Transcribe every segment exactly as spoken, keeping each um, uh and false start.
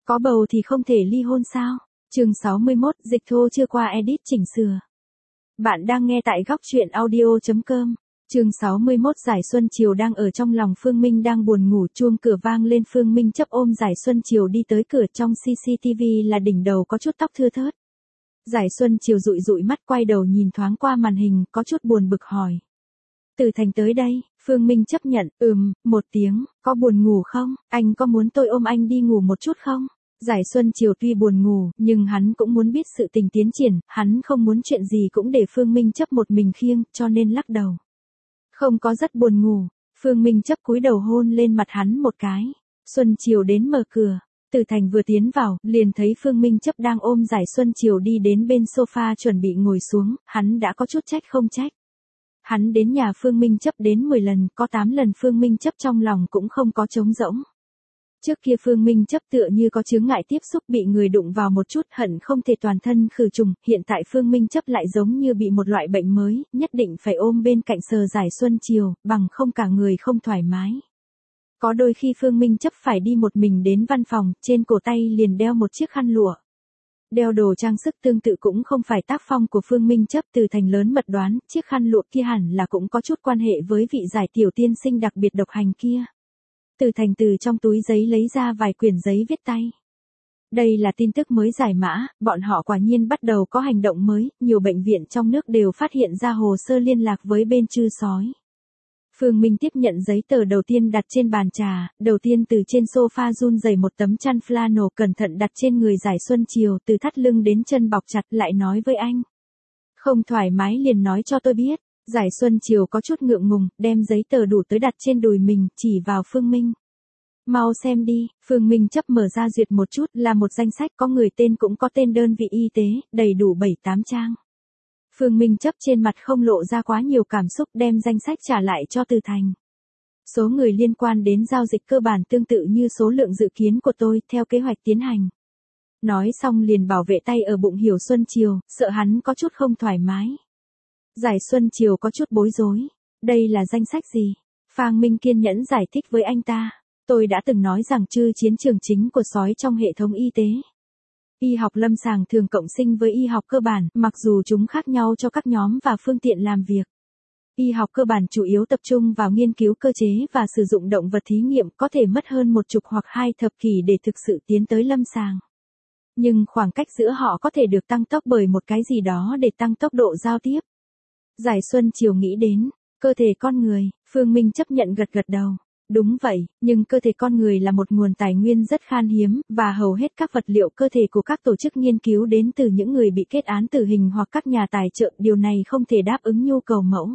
Có bầu thì không thể ly hôn sao? Chương sáu mươi mốt, dịch thô chưa qua edit chỉnh sửa. Bạn đang nghe tại góc truyện audio chấm com. Chương sáu mươi mốt, Giải Xuân Chiều đang ở trong lòng Phương Minh đang buồn ngủ, chuông cửa vang lên. Phương Minh chấp ôm Giải Xuân Chiều đi tới cửa, trong xê xê tê vê là đỉnh đầu có chút tóc thưa thớt. Giải Xuân Chiều dụi dụi mắt, quay đầu nhìn thoáng qua màn hình, có chút buồn bực hỏi. Từ Thành tới đây. Phương Minh chấp nhận, ừm, một tiếng, có buồn ngủ không, anh có muốn tôi ôm anh đi ngủ một chút không? Giải Xuân Chiều tuy buồn ngủ, nhưng hắn cũng muốn biết sự tình tiến triển, hắn không muốn chuyện gì cũng để Phương Minh chấp một mình khiêng, cho nên lắc đầu. Không có, rất buồn ngủ. Phương Minh chấp cúi đầu hôn lên mặt hắn một cái. Xuân Chiều đến mở cửa. Từ Thành vừa tiến vào, liền thấy Phương Minh chấp đang ôm Giải Xuân Chiều đi đến bên sofa chuẩn bị ngồi xuống, hắn đã có chút trách không trách. Hắn đến nhà Phương Minh chấp đến mười lần, có tám lần Phương Minh chấp trong lòng cũng không có trống rỗng. Trước kia Phương Minh chấp tựa như có chướng ngại tiếp xúc, bị người đụng vào một chút hận không thể toàn thân khử trùng, hiện tại Phương Minh chấp lại giống như bị một loại bệnh mới, nhất định phải ôm bên cạnh sờ Giải Xuân Chiều, bằng không cả người không thoải mái. Có đôi khi Phương Minh chấp phải đi một mình đến văn phòng, trên cổ tay liền đeo một chiếc khăn lụa. Đeo đồ trang sức tương tự cũng không phải tác phong của Phương Minh chấp. Từ Thành lớn mật đoán, chiếc khăn lụa kia hẳn là cũng có chút quan hệ với vị Giải tiểu tiên sinh đặc biệt độc hành kia. Từ Thành từ trong túi giấy lấy ra vài quyển giấy viết tay. Đây là tin tức mới giải mã, bọn họ quả nhiên bắt đầu có hành động mới, nhiều bệnh viện trong nước đều phát hiện ra hồ sơ liên lạc với bên trư sói. Phương Minh tiếp nhận giấy tờ đầu tiên đặt trên bàn trà, đầu tiên từ trên sofa run rẩy một tấm chăn flannel cẩn thận đặt trên người Giải Xuân Chiều, từ thắt lưng đến chân bọc chặt, lại nói với anh. Không thoải mái liền nói cho tôi biết. Giải Xuân Chiều có chút ngượng ngùng, đem giấy tờ đủ tới đặt trên đùi mình, chỉ vào Phương Minh. Mau xem đi. Phương Minh chấp mở ra duyệt một chút, là một danh sách có người tên cũng có tên đơn vị y tế, đầy đủ bảy tám trang. Phương Minh chấp trên mặt không lộ ra quá nhiều cảm xúc, đem danh sách trả lại cho Từ Thành. Số người liên quan đến giao dịch cơ bản tương tự như số lượng dự kiến của tôi, theo kế hoạch tiến hành. Nói xong liền bảo vệ tay ở bụng Hiểu Xuân Chiều, sợ hắn có chút không thoải mái. Giải Xuân Chiều có chút bối rối. Đây là danh sách gì? Phang Minh kiên nhẫn giải thích với anh ta. Tôi đã từng nói rằng trư chiến trường chính của sói trong hệ thống y tế. Y học lâm sàng thường cộng sinh với y học cơ bản, mặc dù chúng khác nhau cho các nhóm và phương tiện làm việc. Y học cơ bản chủ yếu tập trung vào nghiên cứu cơ chế và sử dụng động vật thí nghiệm, có thể mất hơn một chục hoặc hai thập kỷ để thực sự tiến tới lâm sàng. Nhưng khoảng cách giữa họ có thể được tăng tốc bởi một cái gì đó để tăng tốc độ giao tiếp. Giải Xuân Chiều nghĩ đến, cơ thể con người, Phương Minh chấp nhận gật gật đầu. Đúng vậy, nhưng cơ thể con người là một nguồn tài nguyên rất khan hiếm, và hầu hết các vật liệu cơ thể của các tổ chức nghiên cứu đến từ những người bị kết án tử hình hoặc các nhà tài trợ, điều này không thể đáp ứng nhu cầu mẫu.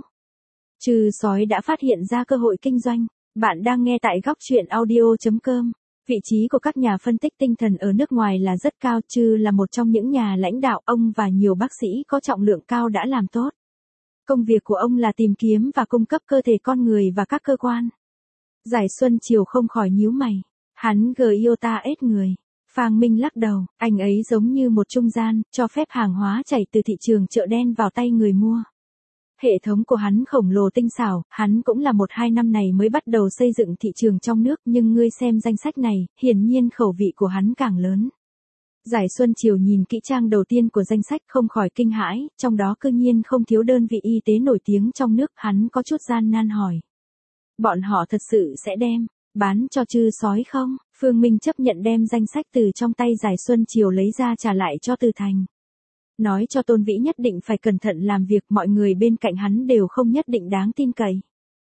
Trư sói đã phát hiện ra cơ hội kinh doanh. Bạn đang nghe tại góc truyện audio chấm com. Vị trí của các nhà phân tích tinh thần ở nước ngoài là rất cao, Trư là một trong những nhà lãnh đạo, ông và nhiều bác sĩ có trọng lượng cao đã làm tốt. Công việc của ông là tìm kiếm và cung cấp cơ thể con người và các cơ quan. Giải Xuân Chiều không khỏi nhíu mày. Hắn gờ iota ết người. Phang Minh lắc đầu, anh ấy giống như một trung gian, cho phép hàng hóa chảy từ thị trường chợ đen vào tay người mua. Hệ thống của hắn khổng lồ tinh xảo, hắn cũng là một hai năm này mới bắt đầu xây dựng thị trường trong nước, nhưng ngươi xem danh sách này, hiển nhiên khẩu vị của hắn càng lớn. Giải Xuân Chiều nhìn kỹ trang đầu tiên của danh sách không khỏi kinh hãi, trong đó cư nhiên không thiếu đơn vị y tế nổi tiếng trong nước, hắn có chút gian nan hỏi. Bọn họ thật sự sẽ đem, bán cho trư sói không? Phương Minh chấp nhận đem danh sách từ trong tay Giải Xuân Chiều lấy ra trả lại cho Từ Thành. Nói cho Tôn Vĩ nhất định phải cẩn thận làm việc, mọi người bên cạnh hắn đều không nhất định đáng tin cậy.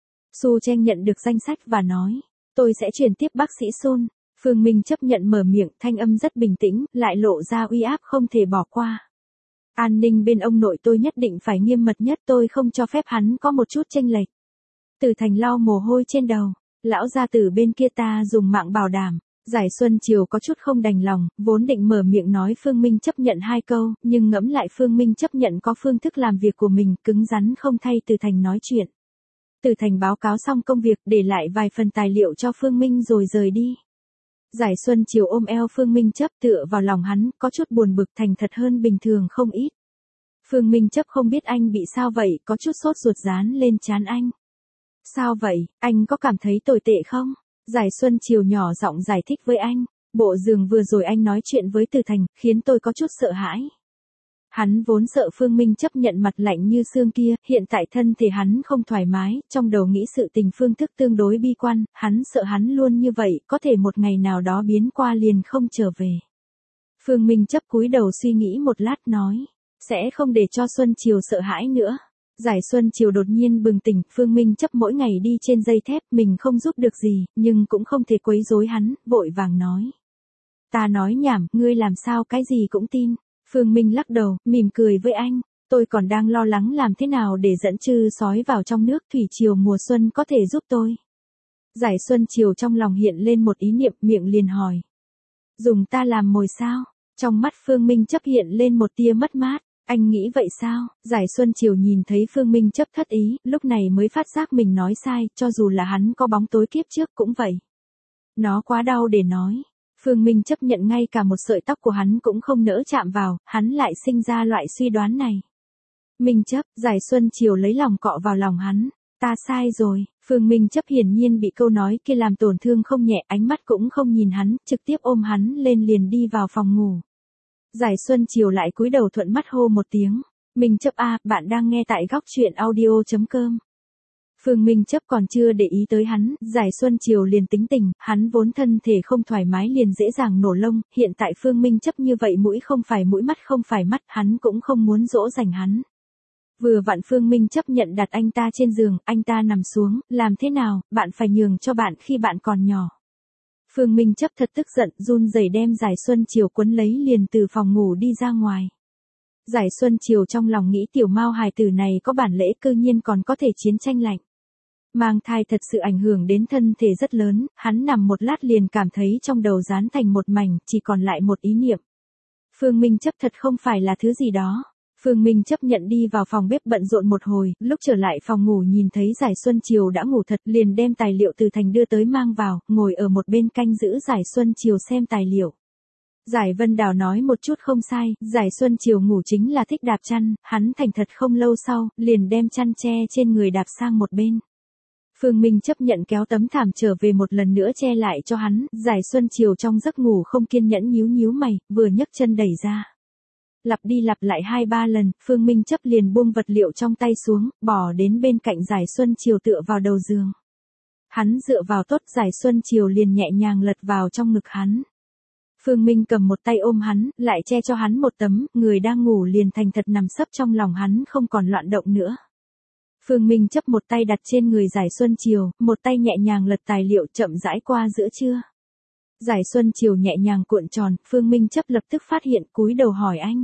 Su Chen nhận được danh sách và nói, tôi sẽ chuyển tiếp bác sĩ Sun. Phương Minh chấp nhận mở miệng, thanh âm rất bình tĩnh, lại lộ ra uy áp không thể bỏ qua. An ninh bên ông nội tôi nhất định phải nghiêm mật nhất, tôi không cho phép hắn có một chút chênh lệch. Từ Thành lau mồ hôi trên đầu, lão gia tử bên kia ta dùng mạng bảo đảm. Giải Xuân Chiều có chút không đành lòng, vốn định mở miệng nói Phương Minh chấp nhận hai câu, nhưng ngẫm lại Phương Minh chấp nhận có phương thức làm việc của mình, cứng rắn không thay Từ Thành nói chuyện. Từ Thành báo cáo xong công việc, để lại vài phần tài liệu cho Phương Minh rồi rời đi. Giải Xuân Chiều ôm eo Phương Minh chấp tựa vào lòng hắn, có chút buồn bực, thành thật hơn bình thường không ít. Phương Minh chấp không biết anh bị sao vậy, có chút sốt ruột dán lên trán anh. Sao vậy, anh có cảm thấy tồi tệ không? Giải Xuân Chiều nhỏ giọng giải thích với anh. Bộ giường vừa rồi anh nói chuyện với Từ Thành, khiến tôi có chút sợ hãi. Hắn vốn sợ Phương Minh chấp nhận mặt lạnh như xương kia, hiện tại thân thể hắn không thoải mái, trong đầu nghĩ sự tình phương thức tương đối bi quan, hắn sợ hắn luôn như vậy, có thể một ngày nào đó biến qua liền không trở về. Phương Minh chấp cúi đầu suy nghĩ một lát nói, sẽ không để cho Xuân Chiều sợ hãi nữa. Giải Xuân Chiều đột nhiên bừng tỉnh, Phương Minh chấp mỗi ngày đi trên dây thép, mình không giúp được gì, nhưng cũng không thể quấy rối hắn, vội vàng nói. Ta nói nhảm, ngươi làm sao cái gì cũng tin. Phương Minh lắc đầu, mỉm cười với anh, tôi còn đang lo lắng làm thế nào để dẫn trư sói vào trong nước thủy triều mùa xuân có thể giúp tôi. Giải Xuân Chiều trong lòng hiện lên một ý niệm, miệng liền hỏi. Dùng ta làm mồi sao? Trong mắt Phương Minh chấp hiện lên một tia mất mát, anh nghĩ vậy sao? Giải Xuân Chiều nhìn thấy Phương Minh chấp thất ý, lúc này mới phát giác mình nói sai, cho dù là hắn có bóng tối kiếp trước cũng vậy. Nó quá đau để nói. Phương Minh chấp nhận ngay cả một sợi tóc của hắn cũng không nỡ chạm vào, hắn lại sinh ra loại suy đoán này. Minh chấp, Giải Xuân Chiều lấy lòng cọ vào lòng hắn. Ta sai rồi, Phương Minh chấp hiển nhiên bị câu nói kia làm tổn thương không nhẹ, ánh mắt cũng không nhìn hắn, trực tiếp ôm hắn lên liền đi vào phòng ngủ. Giải Xuân Chiều lại cúi đầu thuận mắt hô một tiếng. Minh chấp a, bạn đang nghe tại góc truyện audio chấm com. Phương Minh chấp còn chưa để ý tới hắn, Giải Xuân Chiều liền tính tình, hắn vốn thân thể không thoải mái liền dễ dàng nổ lông, hiện tại Phương Minh chấp như vậy mũi không phải mũi mắt không phải mắt, hắn cũng không muốn dỗ dành hắn. Vừa vặn Phương Minh chấp nhận đặt anh ta trên giường, anh ta nằm xuống, làm thế nào, bạn phải nhường cho bạn khi bạn còn nhỏ. Phương Minh chấp thật tức giận, run rẩy đem Giải Xuân Chiều quấn lấy liền từ phòng ngủ đi ra ngoài. Giải Xuân Chiều trong lòng nghĩ tiểu mao hài tử này có bản lễ cư nhiên còn có thể chiến tranh lạnh. Mang thai thật sự ảnh hưởng đến thân thể rất lớn, hắn nằm một lát liền cảm thấy trong đầu dán thành một mảnh, chỉ còn lại một ý niệm. Phương Minh chấp thật không phải là thứ gì đó. Phương Minh chấp nhận đi vào phòng bếp bận rộn một hồi, lúc trở lại phòng ngủ nhìn thấy Giải Xuân Chiều đã ngủ thật, liền đem tài liệu từ Thành đưa tới mang vào, ngồi ở một bên canh giữ Giải Xuân Chiều xem tài liệu. Giải Vân Đào nói một chút không sai, Giải Xuân Chiều ngủ chính là thích đạp chăn, hắn thành thật không lâu sau, liền đem chăn che trên người đạp sang một bên. Phương Minh chấp nhận kéo tấm thảm trở về một lần nữa che lại cho hắn, Giải Xuân Chiều trong giấc ngủ không kiên nhẫn nhíu nhíu mày, vừa nhấc chân đẩy ra. Lặp đi lặp lại hai ba lần, Phương Minh chấp liền buông vật liệu trong tay xuống, bỏ đến bên cạnh Giải Xuân Chiều tựa vào đầu giường. Hắn dựa vào tốt, Giải Xuân Chiều liền nhẹ nhàng lật vào trong ngực hắn. Phương Minh cầm một tay ôm hắn, lại che cho hắn một tấm, người đang ngủ liền thành thật nằm sấp trong lòng hắn không còn loạn động nữa. Phương Minh chấp một tay đặt trên người Giải Xuân Chiều, một tay nhẹ nhàng lật tài liệu chậm rãi qua giữa trưa. Giải Xuân Chiều nhẹ nhàng cuộn tròn, Phương Minh chấp lập tức phát hiện cúi đầu hỏi anh.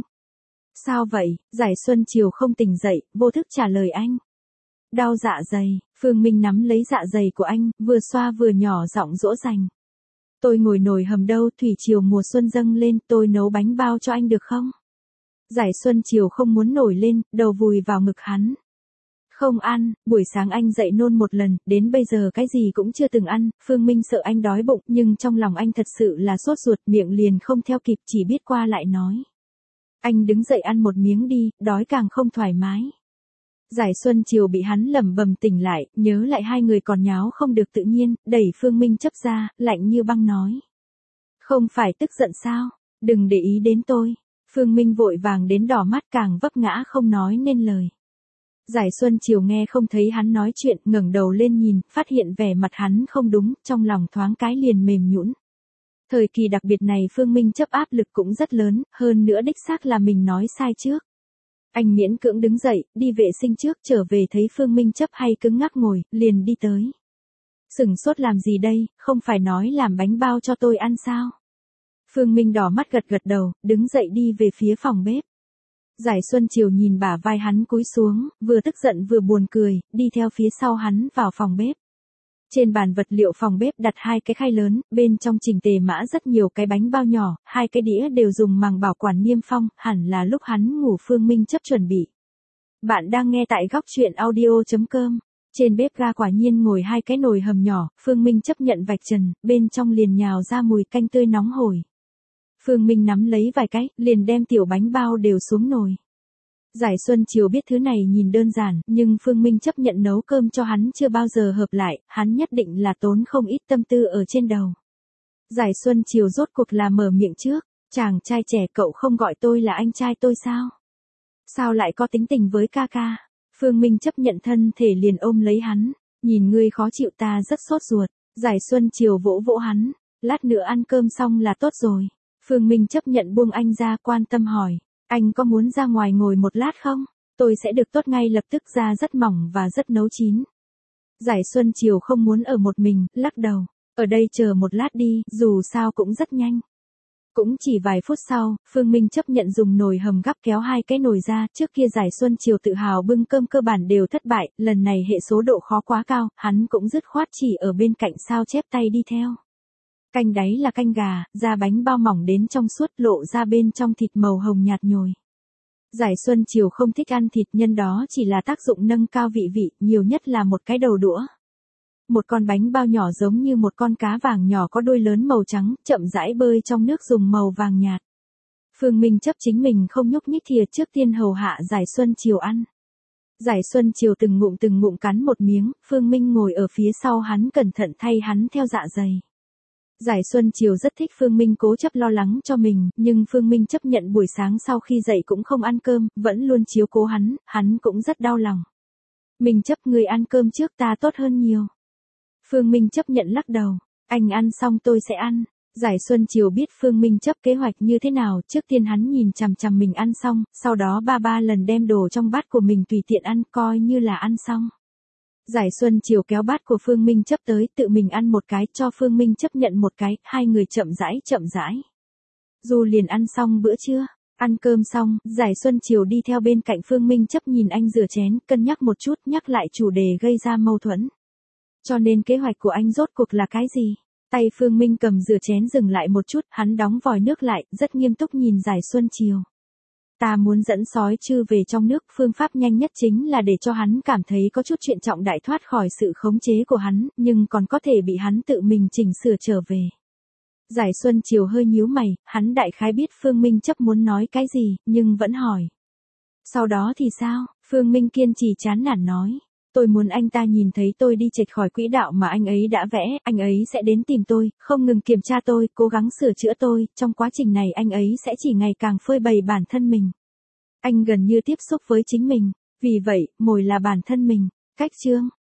Sao vậy? Giải Xuân Chiều không tỉnh dậy, vô thức trả lời anh. Đau dạ dày, Phương Minh nắm lấy dạ dày của anh, vừa xoa vừa nhỏ giọng dỗ dành. Tôi ngồi nồi hầm đâu, thủy triều mùa xuân dâng lên, tôi nấu bánh bao cho anh được không? Giải Xuân Chiều không muốn nổi lên, đầu vùi vào ngực hắn. Không ăn, buổi sáng anh dậy nôn một lần, đến bây giờ cái gì cũng chưa từng ăn, Phương Minh sợ anh đói bụng, nhưng trong lòng anh thật sự là sốt ruột, miệng liền không theo kịp, chỉ biết qua lại nói. Anh đứng dậy ăn một miếng đi, đói càng không thoải mái. Giải Xuân Chiều bị hắn lẩm bẩm tỉnh lại, nhớ lại hai người còn nháo không được tự nhiên, đẩy Phương Minh chấp ra, lạnh như băng nói. Không phải tức giận sao, đừng để ý đến tôi. Phương Minh vội vàng đến đỏ mắt càng vấp ngã không nói nên lời. Giải Xuân Chiều nghe không thấy hắn nói chuyện, ngẩng đầu lên nhìn, phát hiện vẻ mặt hắn không đúng, trong lòng thoáng cái liền mềm nhũn. Thời kỳ đặc biệt này Phương Minh chấp áp lực cũng rất lớn, hơn nữa đích xác là mình nói sai trước. Anh miễn cưỡng đứng dậy, đi vệ sinh trước, trở về thấy Phương Minh chấp hay cứng ngắc ngồi, liền đi tới. Sửng sốt làm gì đây, không phải nói làm bánh bao cho tôi ăn sao? Phương Minh đỏ mắt gật gật đầu, đứng dậy đi về phía phòng bếp. Giải Xuân Chiều nhìn bả vai hắn cúi xuống, vừa tức giận vừa buồn cười, đi theo phía sau hắn vào phòng bếp. Trên bàn vật liệu phòng bếp đặt hai cái khay lớn, bên trong chỉnh tề mã rất nhiều cái bánh bao nhỏ, hai cái đĩa đều dùng màng bảo quản niêm phong, hẳn là lúc hắn ngủ Phương Minh chấp chuẩn bị. Bạn đang nghe tại góc truyện audio chấm com. Trên bếp ga quả nhiên ngồi hai cái nồi hầm nhỏ, Phương Minh chấp nhận vạch trần, bên trong liền nhào ra mùi canh tươi nóng hổi. Phương Minh nắm lấy vài cái, liền đem tiểu bánh bao đều xuống nồi. Giải Xuân Chiều biết thứ này nhìn đơn giản, nhưng Phương Minh chấp nhận nấu cơm cho hắn chưa bao giờ hợp lại, hắn nhất định là tốn không ít tâm tư ở trên đầu. Giải Xuân Chiều rốt cuộc là mở miệng trước, chàng trai trẻ cậu không gọi tôi là anh trai tôi sao? Sao lại có tính tình với ca ca? Phương Minh chấp nhận thân thể liền ôm lấy hắn, nhìn ngươi khó chịu ta rất sốt ruột. Giải Xuân Chiều vỗ vỗ hắn, lát nữa ăn cơm xong là tốt rồi. Phương Minh chấp nhận buông anh ra, quan tâm hỏi, anh có muốn ra ngoài ngồi một lát không? Tôi sẽ được tốt ngay lập tức, da rất mỏng và rất nấu chín. Giải Xuân Chiều không muốn ở một mình, lắc đầu, ở đây chờ một lát đi, dù sao cũng rất nhanh. Cũng chỉ vài phút sau, Phương Minh chấp nhận dùng nồi hầm gắp kéo hai cái nồi ra, trước kia Giải Xuân Chiều tự hào bưng cơm cơ bản đều thất bại, lần này hệ số độ khó quá cao, hắn cũng dứt khoát chỉ ở bên cạnh sao chép tay đi theo. Canh đáy là canh gà, da bánh bao mỏng đến trong suốt, lộ ra bên trong thịt màu hồng nhạt nhồi. Giải Xuân Chiều không thích ăn thịt, nhân đó chỉ là tác dụng nâng cao vị vị, nhiều nhất là một cái đầu đũa. Một con bánh bao nhỏ giống như một con cá vàng nhỏ có đuôi lớn màu trắng, chậm rãi bơi trong nước dùng màu vàng nhạt. Phương Minh chấp chính mình không nhúc nhích thìa, trước tiên hầu hạ Giải Xuân Chiều ăn. Giải Xuân Chiều từng ngụm từng ngụm cắn một miếng, Phương Minh ngồi ở phía sau hắn cẩn thận thay hắn theo dạ dày. Giải Xuân Chiều rất thích Phương Minh cố chấp lo lắng cho mình, nhưng Phương Minh chấp nhận buổi sáng sau khi dậy cũng không ăn cơm, vẫn luôn chiếu cố hắn, hắn cũng rất đau lòng. Minh chấp, người ăn cơm trước ta tốt hơn nhiều. Phương Minh chấp nhận lắc đầu, anh ăn xong tôi sẽ ăn. Giải Xuân Chiều biết Phương Minh chấp kế hoạch như thế nào, trước tiên hắn nhìn chằm chằm mình ăn xong, sau đó ba ba lần đem đồ trong bát của mình tùy tiện ăn, coi như là ăn xong. Giải Xuân Chiều kéo bát của Phương Minh chấp tới, tự mình ăn một cái, cho Phương Minh chấp nhận một cái, hai người chậm rãi chậm rãi. Dù liền ăn xong bữa trưa, ăn cơm xong, Giải Xuân Chiều đi theo bên cạnh Phương Minh chấp nhìn anh rửa chén, cân nhắc một chút, nhắc lại chủ đề gây ra mâu thuẫn. Cho nên kế hoạch của anh rốt cuộc là cái gì? Tay Phương Minh cầm rửa chén dừng lại một chút, hắn đóng vòi nước lại, rất nghiêm túc nhìn Giải Xuân Chiều. Ta muốn dẫn sói chư về trong nước, phương pháp nhanh nhất chính là để cho hắn cảm thấy có chút chuyện trọng đại thoát khỏi sự khống chế của hắn, nhưng còn có thể bị hắn tự mình chỉnh sửa trở về. Giải Xuân Chiều hơi nhíu mày, hắn đại khái biết Phương Minh chấp muốn nói cái gì, nhưng vẫn hỏi. Sau đó thì sao? Phương Minh kiên trì chán nản nói. Tôi muốn anh ta nhìn thấy tôi đi chệch khỏi quỹ đạo mà anh ấy đã vẽ, anh ấy sẽ đến tìm tôi, không ngừng kiểm tra tôi, cố gắng sửa chữa tôi, trong quá trình này anh ấy sẽ chỉ ngày càng phơi bày bản thân mình. Anh gần như tiếp xúc với chính mình, vì vậy, mồi là bản thân mình. Cách chương